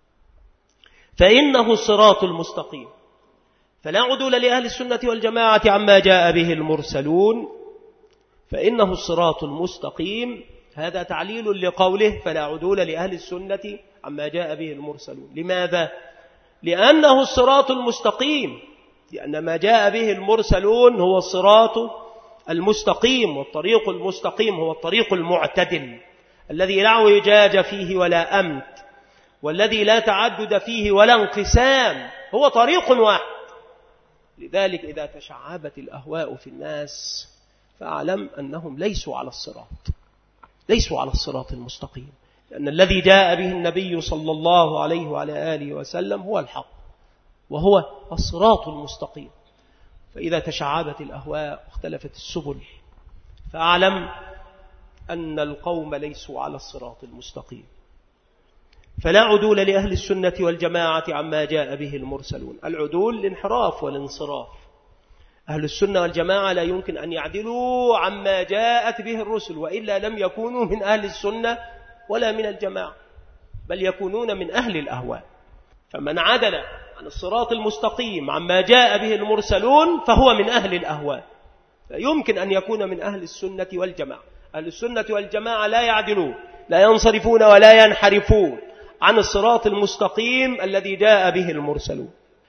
فإنه الصراط المستقيم. فلا عدول لأهل السنة والجماعة عما جاء به المرسلون، فإنه الصراط المستقيم. هذا تعليل لقوله فلا عدول لأهل السنة عما جاء به المرسلون. لماذا؟ لأنه الصراط المستقيم، لأن ما جاء به المرسلون هو الصراط المستقيم. والطريق المستقيم هو الطريق المعتدل الذي لا اعوجاج فيه ولا أمت، والذي لا تعدد فيه ولا انقسام، هو طريق واحد. لذلك إذا تشعبت الأهواء في الناس فأعلم أنهم ليسوا على الصراط، ليسوا على الصراط المستقيم، لأن الذي جاء به النبي صلى الله عليه وعلى آله وسلم هو الحق، وهو الصراط المستقيم. فإذا تشعبت الأهواء واختلفت السبل فأعلم أن القوم ليسوا على الصراط المستقيم. فلا عدول لأهل السنة والجماعة عما جاء به المرسلون. العدول الانحراف والانصراف. أهل السنة والجماعة لا يمكن أن يعدلوا عما جاءت به الرسل، وإلا لم يكونوا من أهل السنة ولا من الجماعة، بل يكونون من أهل الأهواء. فمن عدل عن الصراط المستقيم عما جاء به المرسلون فهو من أهل الأهواء، لا يمكن أن يكون من أهل السنة والجماعة. أهل السنة والجماعة لا يعدلون، لا ينصرفون ولا ينحرفون عن الصراط المستقيم الذي جاء به المرسلون.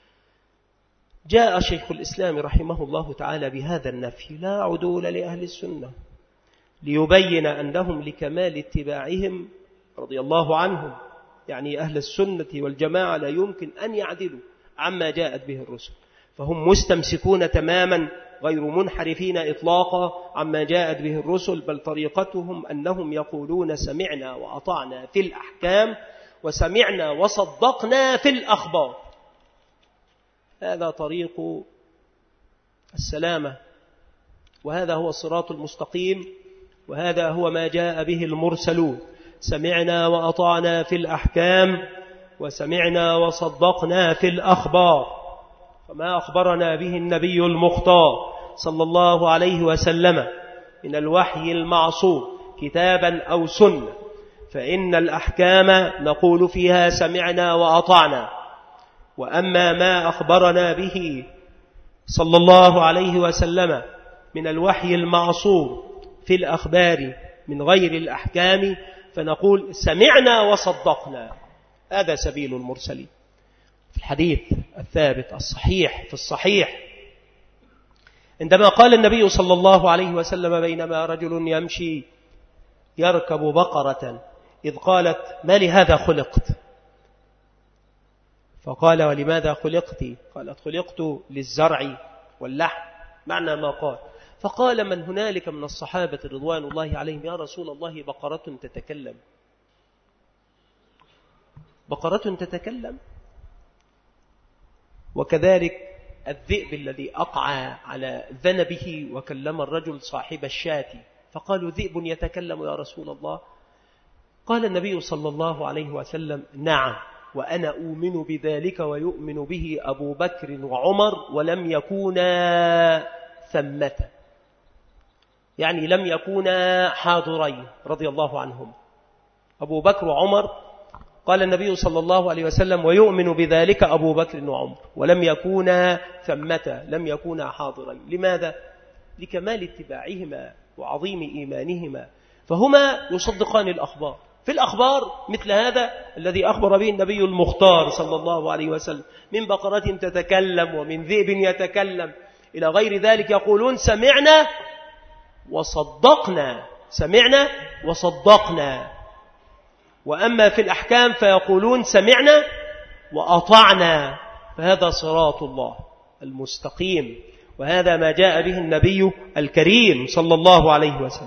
جاء شيخ الإسلام رحمه الله تعالى بهذا النفي لا عدول لأهل السنة ليبين أنهم لكمال اتباعهم رضي الله عنهم، يعني أهل السنة والجماعة لا يمكن أن يعدلوا عما جاءت به الرسل، فهم مستمسكون تماما غير منحرفين إطلاقا عما جاءت به الرسل، بل طريقتهم أنهم يقولون سمعنا وأطعنا في الأحكام وسمعنا وصدقنا في الأخبار. هذا طريق السلامة، وهذا هو الصراط المستقيم، وهذا هو ما جاء به المرسلون. سمعنا وأطعنا في الأحكام وسمعنا وصدقنا في الأخبار. فما أخبرنا به النبي المختار صلى الله عليه وسلم من الوحي المعصوم كتابا أو سنة، فإن الأحكام نقول فيها سمعنا وأطعنا. وأما ما أخبرنا به صلى الله عليه وسلم من الوحي المعصوم في الأخبار من غير الأحكام فنقول سمعنا وصدقنا. هذا سبيل المرسلين. في الحديث الثابت الصحيح في الصحيح عندما قال النبي صلى الله عليه وسلم بينما رجل يمشي يركب بقرة إذ قالت ما لهذا خلقت؟ فقال ولماذا خلقت؟ قالت خلقت للزرع واللحم، معنى ما قال. فقال من هنالك من الصحابة رضوان الله عليهم يا رسول الله بقرة تتكلم، بقرة تتكلم. وكذلك الذئب الذي أقعى على ذنبه وكلم الرجل صاحب الشاة، فقالوا ذئب يتكلم يا رسول الله. قال النبي صلى الله عليه وسلم: نعم، وأنا أؤمن بذلك ويؤمن به أبو بكر وعمر ولم يكونا ثمة، يعني لم يكونا حاضرين رضي الله عنهم. أبو بكر وعمر، قال النبي صلى الله عليه وسلم: ويؤمن بذلك أبو بكر وعمر ولم يكونا ثمة، لم يكونا حاضرين. لماذا؟ لكمال اتباعهما وعظيم إيمانهما، فهما يصدقان الأخبار. في الأخبار مثل هذا الذي أخبر به النبي المختار صلى الله عليه وسلم: من بقرة تتكلم ومن ذئب يتكلم إلى غير ذلك، يقولون: سمعنا وصدقنا، سمعنا وصدقنا. وأما في الأحكام فيقولون: سمعنا وأطعنا. فهذا صراط الله المستقيم، وهذا ما جاء به النبي الكريم صلى الله عليه وسلم.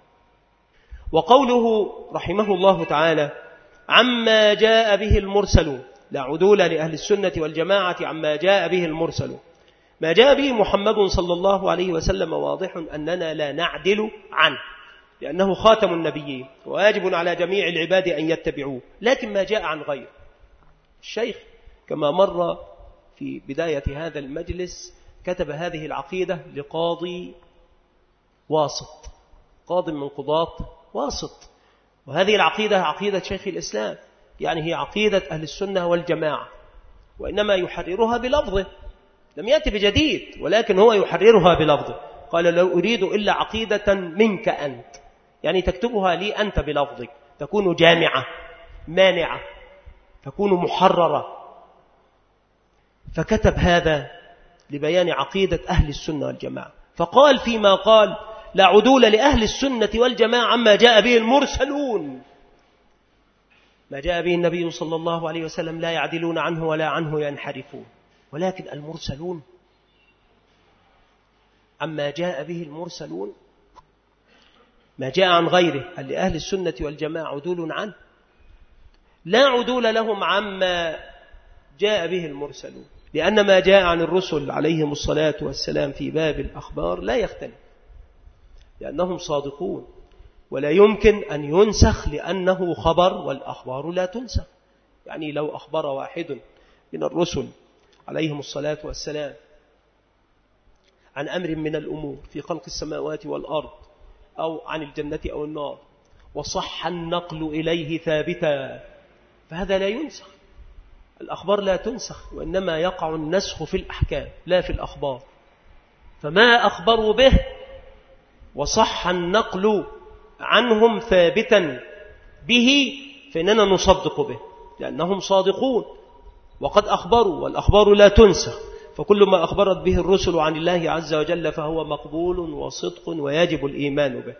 وقوله رحمه الله تعالى: عما جاء به المرسلون، لا عدول لأهل السنة والجماعة عما جاء به المرسلون. ما جاء به محمد صلى الله عليه وسلم واضح أننا لا نعدل عنه، لأنه خاتم النبيين وواجب على جميع العباد أن يتبعوه. لكن ما جاء عن غيره، الشيخ كما مر في بداية هذا المجلس كتب هذه العقيدة لقاضي واسط، قاض من قضاة واسط، وهذه العقيدة عقيدة شيخ الإسلام، يعني هي عقيدة أهل السنة والجماعة، وإنما يحررها بلفظه، لم يأتي بجديد، ولكن هو يحررها بلفظه. قال: لو أريد إلا عقيدة منك أنت، يعني تكتبها لي أنت بلفظك، تكون جامعة مانعة، تكون محررة. فكتب هذا لبيان عقيدة أهل السنة والجماعة، فقال فيما قال: لا عدول لأهل السنة والجماعة عما جاء به المرسلون. ما جاء به النبي صلى الله عليه وسلم لا يعدلون عنه ولا عنه ينحرفون، ولكن المرسلون عما جاء به المرسلون ما جاء عن غيره هل لأهل السنة والجماعة عدول عنه؟ لا عدول لهم عما جاء به المرسلون، لأن ما جاء عن الرسل عليهم الصلاة والسلام في باب الأخبار لا يختلف، لأنهم صادقون، ولا يمكن أن ينسخ لأنه خبر، والأخبار لا تنسخ. يعني لو أخبر واحد من الرسل عليهم الصلاة والسلام عن أمر من الأمور في خلق السماوات والأرض أو عن الجنة أو النار وصح النقل إليه ثابتا، فهذا لا ينسخ. الأخبار لا تنسخ، وإنما يقع النسخ في الأحكام لا في الأخبار. فما أخبروا به وصح النقل عنهم ثابتا به فإننا نصدق به، لأنهم صادقون وقد أخبروا، والأخبار لا تنسخ. فكل ما أخبرت به الرسل عن الله عز وجل فهو مقبول وصدق ويجب الإيمان به.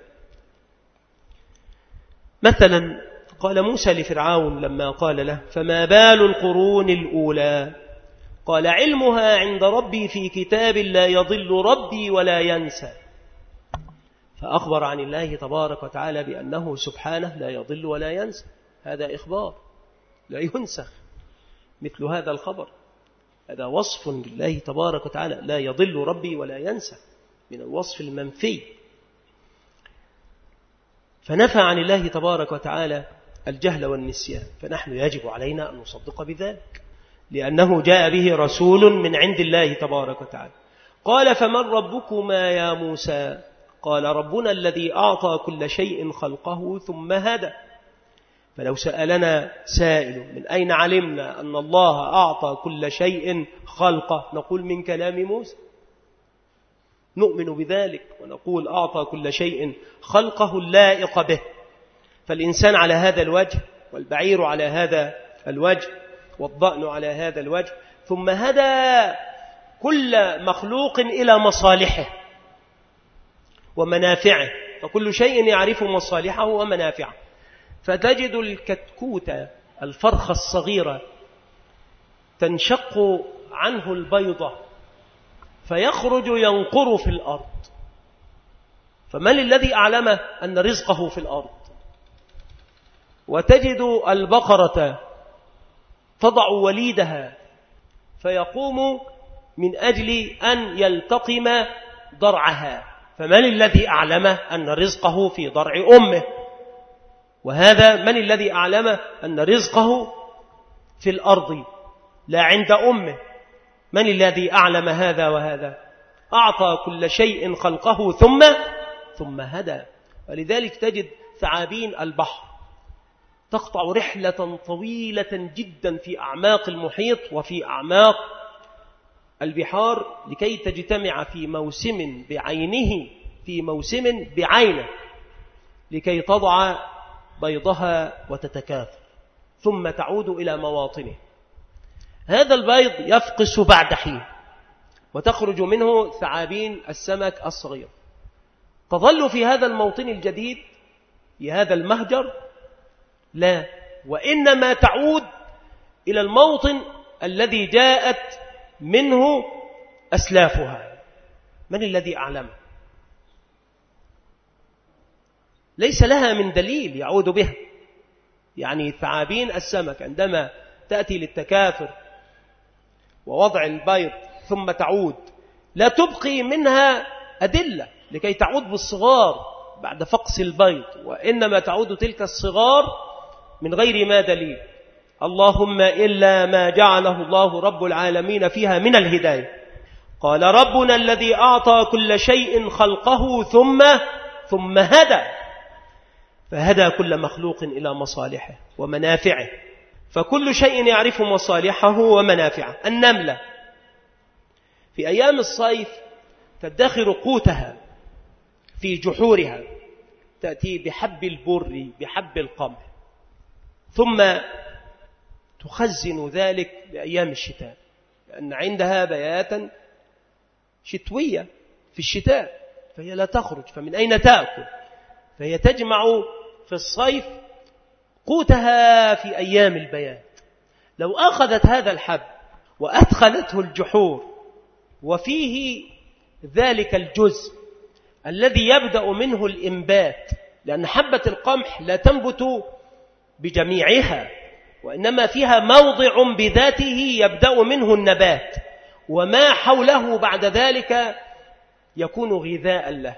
مثلا قال موسى لفرعون لما قال له: فما بال القرون الأولى؟ قال: علمها عند ربي في كتاب لا يضل ربي ولا ينسى. فأخبر عن الله تبارك وتعالى بأنه سبحانه لا يضل ولا ينسى، هذا إخبار لا ينسخ مثل هذا الخبر، هذا وصف لله تبارك وتعالى، لا يضل ربي ولا ينسى، من الوصف المنفي. فنفى عن الله تبارك وتعالى الجهل والنسيان، فنحن يجب علينا أن نصدق بذلك، لأنه جاء به رسول من عند الله تبارك وتعالى. قال: فمن ربكما يا موسى؟ قال: ربنا الذي أعطى كل شيء خلقه ثم هدى. فلو سألنا سائل: من أين علمنا أن الله أعطى كل شيء خلقه؟ نقول: من كلام موسى. نؤمن بذلك ونقول: أعطى كل شيء خلقه اللائق به. فالإنسان على هذا الوجه، والبعير على هذا الوجه، والضأن على هذا الوجه، ثم هدى كل مخلوق إلى مصالحه ومنافعه، فكل شيء يعرف مصالحه ومنافعه. فتجد الكتكوت الفرخة الصغيرة تنشق عنه البيضة فيخرج ينقر في الأرض، فمن الذي أعلمه أن رزقه في الأرض؟ وتجد البقرة تضع وليدها فيقوم من أجل أن يلتقم ضرعها، فمن الذي أعلمه أن رزقه في ضرع أمه؟ وهذا من الذي أعلمه أن رزقه في الأرض لا عند أمه؟ من الذي أعلم هذا وهذا؟ أعطى كل شيء خلقه ثم ثم هدى. ولذلك تجد ثعابين البحر تقطع رحلة طويلة جدا في أعماق المحيط وفي أعماق البحار لكي تجتمع في موسم بعينه في موسم بعينه لكي تضع بيضها وتتكاثر ثم تعود إلى مواطنه. هذا البيض يفقس بعد حين وتخرج منه ثعابين السمك الصغير، تظل في هذا الموطن الجديد في هذا المهجر؟ لا، وإنما تعود إلى الموطن الذي جاءت منه أسلافها. من الذي أعلم؟ ليس لها من دليل يعود بها. يعني ثعابين السمك عندما تأتي للتكاثر ووضع البيض ثم تعود لا تبقي منها أدلة لكي تعود بالصغار بعد فقس البيض، وإنما تعود تلك الصغار من غير ما دليل، اللهم إلا ما جعله الله رب العالمين فيها من الهداية. قال ربنا الذي أعطى كل شيء خلقه ثم ثم هدى، فهدى كل مخلوق إلى مصالحه ومنافعه، فكل شيء يعرف مصالحه ومنافعه. النملة في أيام الصيف تدخر قوتها في جحورها، تأتي بحب البر بحب القمح ثم تخزن ذلك لأيام الشتاء، لأن عندها بياتا شتوية في الشتاء فهي لا تخرج، فمن أين تأكل؟ فهي تجمع في الصيف قوتها في أيام البيات. لو أخذت هذا الحب وأدخلته الجحور وفيه ذلك الجزء الذي يبدأ منه الإنبات، لأن حبة القمح لا تنبت بجميعها وإنما فيها موضع بذاته يبدأ منه النبات، وما حوله بعد ذلك يكون غذاء له،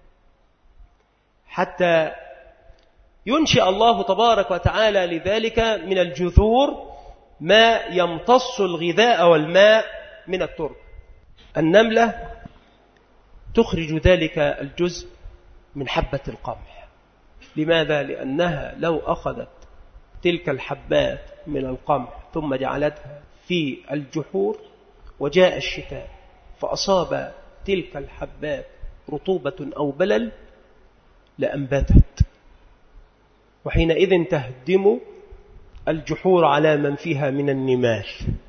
حتى ينشئ الله تبارك وتعالى لذلك من الجذور ما يمتص الغذاء والماء من التربة. النملة تخرج ذلك الجزء من حبة القمح. لماذا؟ لأنها لو أخذت تلك الحبات من القمح ثم جعلتها في الجحور وجاء الشتاء فأصاب تلك الحبات رطوبة أو بلل لأنبتت، وحينئذ تهدم الجحور على من فيها من النمال.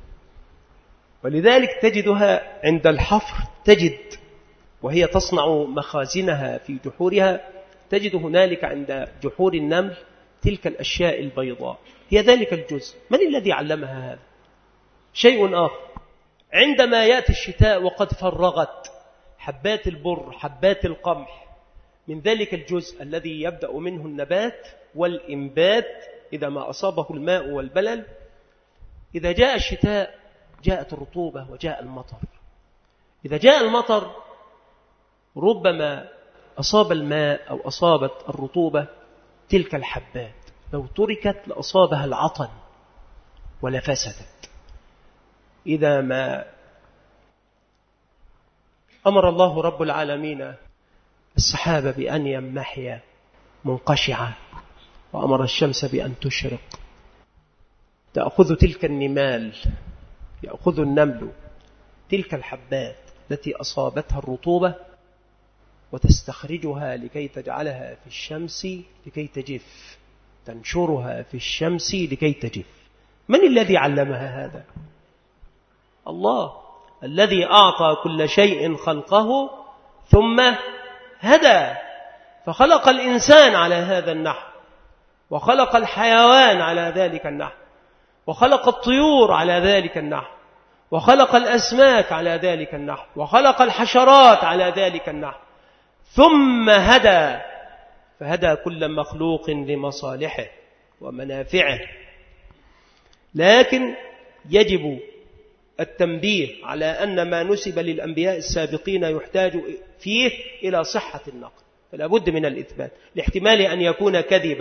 ولذلك تجدها عند الحفر، تجد وهي تصنع مخازنها في جحورها، تجد هنالك عند جحور النمل تلك الأشياء البيضاء، هي ذلك الجزء. من الذي علمها هذا؟ شيء آخر، عندما يأتي الشتاء وقد فرغت حبات البر حبات القمح من ذلك الجزء الذي يبدأ منه النبات والإنبات إذا ما أصابه الماء والبلل، إذا جاء الشتاء جاءت الرطوبة وجاء المطر. إذا جاء المطر ربما أصاب الماء أو أصابت الرطوبة تلك الحبات، لو تركت لأصابها العطن ولفسدت. إذا ما أمر الله رب العالمين السحاب بأن يمحي منقشعة وأمر الشمس بأن تشرق، تأخذ تلك النمال، يأخذ النمل تلك الحبات التي أصابتها الرطوبة وتستخرجها لكي تجعلها في الشمس لكي تجف، تنشرها في الشمس لكي تجف. من الذي علمها هذا؟ الله الذي أعطى كل شيء خلقه ثم هدى، فخلق الإنسان على هذا النحو، وخلق الحيوان على ذلك النحو، وخلق الطيور على ذلك النحو، وخلق الأسماك على ذلك النحو، وخلق الحشرات على ذلك النحو، ثم هدى، فهدى كل مخلوق لمصالحه ومنافعه. لكن يجب التنبيه على أن ما نسب للأنبياء السابقين يحتاج فيه إلى صحة النقل، فلا بد من الإثبات لاحتمال أن يكون كذبا،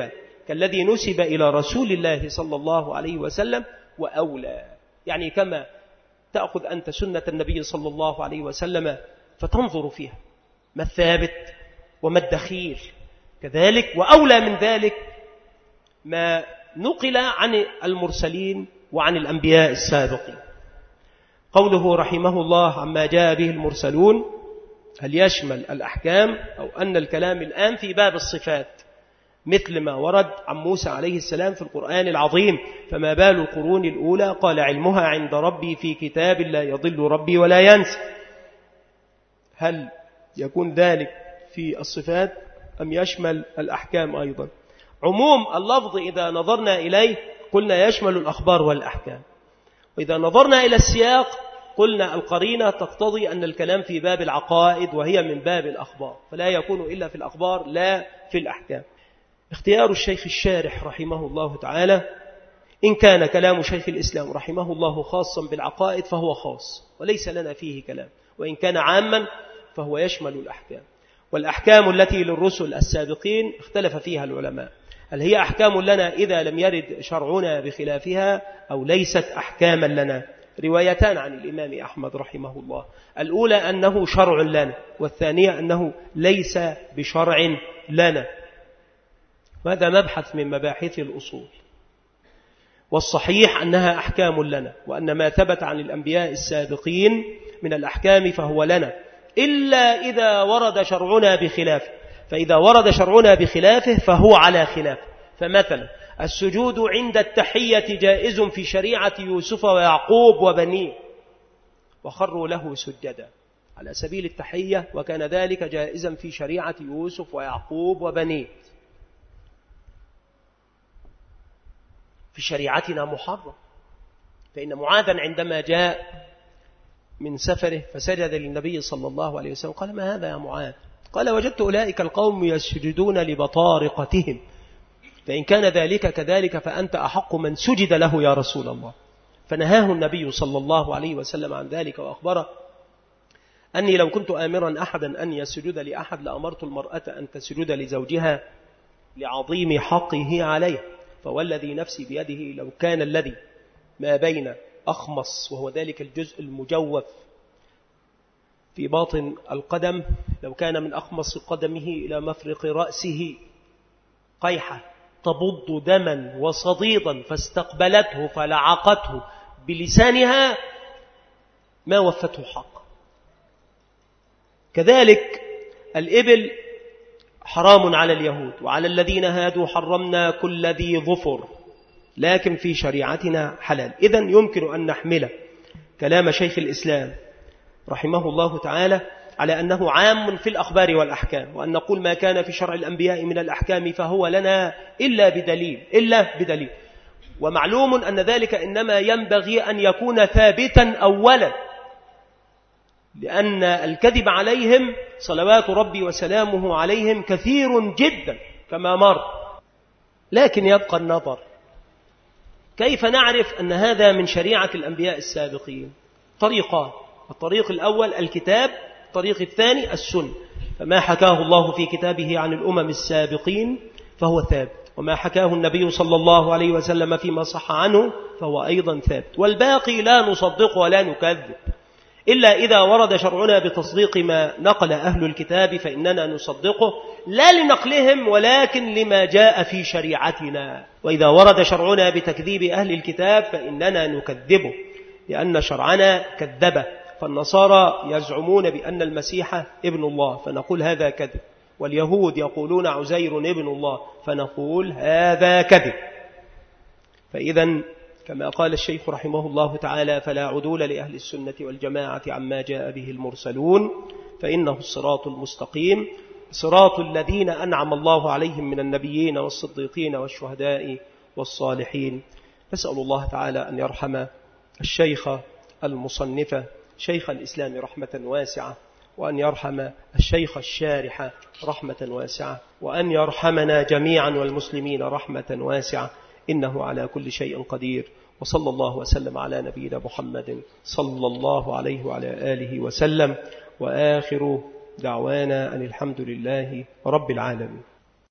كالذي نسب إلى رسول الله صلى الله عليه وسلم وأولى. يعني كما تأخذ أنت سنة النبي صلى الله عليه وسلم فتنظر فيها ما الثابت وما الدخيل، كذلك وأولى من ذلك ما نقل عن المرسلين وعن الأنبياء السابقين. قوله رحمه الله عما جاء به المرسلون هل يشمل الأحكام أو أن الكلام الآن في باب الصفات مثل ما ورد عن موسى عليه السلام في القرآن العظيم فما بال القرون الأولى قال علمها عند ربي في كتاب لا يضل ربي ولا ينسى. هل يكون ذلك في الصفات أم يشمل الأحكام أيضا؟ عموم اللفظ إذا نظرنا إليه قلنا يشمل الأخبار والأحكام، وإذا نظرنا إلى السياق قلنا القرينة تقتضي أن الكلام في باب العقائد وهي من باب الأخبار، فلا يكون إلا في الأخبار لا في الأحكام. اختيار الشيخ الشارح رحمه الله تعالى إن كان كلام شيخ الإسلام رحمه الله خاصا بالعقائد فهو خاص وليس لنا فيه كلام، وإن كان عاما فهو يشمل الأحكام. والأحكام التي للرسل السابقين اختلف فيها العلماء، هل هي أحكام لنا إذا لم يرد شرعنا بخلافها أو ليست أحكاما لنا؟ روايتان عن الإمام أحمد رحمه الله، الأولى أنه شرع لنا، والثانية أنه ليس بشرع لنا. وهذا مبحث من مباحث الأصول، والصحيح أنها أحكام لنا، وأن ما ثبت عن الأنبياء السابقين من الأحكام فهو لنا، إلا إذا ورد شرعنا بخلافه، فإذا ورد شرعنا بخلافه فهو على خلافه. فمثلا السجود عند التحية جائز في شريعة يوسف ويعقوب وبنيه وخروا له سجدا على سبيل التحية، وكان ذلك جائزا في شريعة يوسف ويعقوب وبنيه. في شريعتنا محرم، فإن معاذا عندما جاء من سفره فسجد للنبي صلى الله عليه وسلم قال ما هذا يا معاذ؟ قال وجدت أولئك القوم يسجدون لبطارقتهم، فإن كان ذلك كذلك فأنت أحق من سجد له يا رسول الله. فنهاه النبي صلى الله عليه وسلم عن ذلك وأخبره أني لو كنت آمرا أحدا أن يسجد لأحد لأمرت المرأة أن تسجد لزوجها لعظيم حقه عليه، فوالذي نفسي بيده لو كان الذي ما بين أخمص وهو ذلك الجزء المجوف في باطن القدم، لو كان من أخمص قدمه إلى مفرق رأسه قيحة تبض دما وصديدا فاستقبلته فلعقته بلسانها ما وفته حق. كذلك الإبل حرام على اليهود، وعلى الذين هادوا حرمنا كل ذي ظفر، لكن في شريعتنا حلال. إذن يمكن أن نحمل كلام شيخ الإسلام رحمه الله تعالى على أنه عام في الأخبار والأحكام، وأن نقول ما كان في شرع الأنبياء من الأحكام فهو لنا إلا بدليل إلا بدليل ومعلوم أن ذلك إنما ينبغي أن يكون ثابتا أولا، لأن الكذب عليهم صلوات ربي وسلامه عليهم كثير جدا كما مر. لكن يبقى النظر كيف نعرف أن هذا من شريعة الأنبياء السابقين؟ طريقان، الطريق الأول الكتاب، الطريق الثاني السنة. فما حكاه الله في كتابه عن الأمم السابقين فهو ثابت، وما حكاه النبي صلى الله عليه وسلم فيما صح عنه فهو أيضا ثابت، والباقي لا نصدق ولا نكذب، إلا إذا ورد شرعنا بتصديق ما نقل أهل الكتاب فإننا نصدقه لا لنقلهم ولكن لما جاء في شريعتنا، وإذا ورد شرعنا بتكذيب أهل الكتاب فإننا نكذبه لأن شرعنا كذبه. فالنصارى يزعمون بأن المسيح ابن الله فنقول هذا كذب، واليهود يقولون عزير ابن الله فنقول هذا كذب. فإذا كما قال الشيخ رحمه الله تعالى فلا عدول لأهل السنة والجماعة عما جاء به المرسلون، فإنه الصراط المستقيم صراط الذين أنعم الله عليهم من النبيين والصديقين والشهداء والصالحين. نسأل الله تعالى أن يرحم الشيخ المصنف شيخ الإسلام رحمة واسعة، وأن يرحم الشيخ الشارح رحمة واسعة، وأن يرحمنا جميعا والمسلمين رحمة واسعة، إنه على كل شيء قدير. وصلى الله وسلم على نبينا محمد صلى الله عليه وعلى آله وسلم، وآخر دعوانا أن الحمد لله رب العالمين.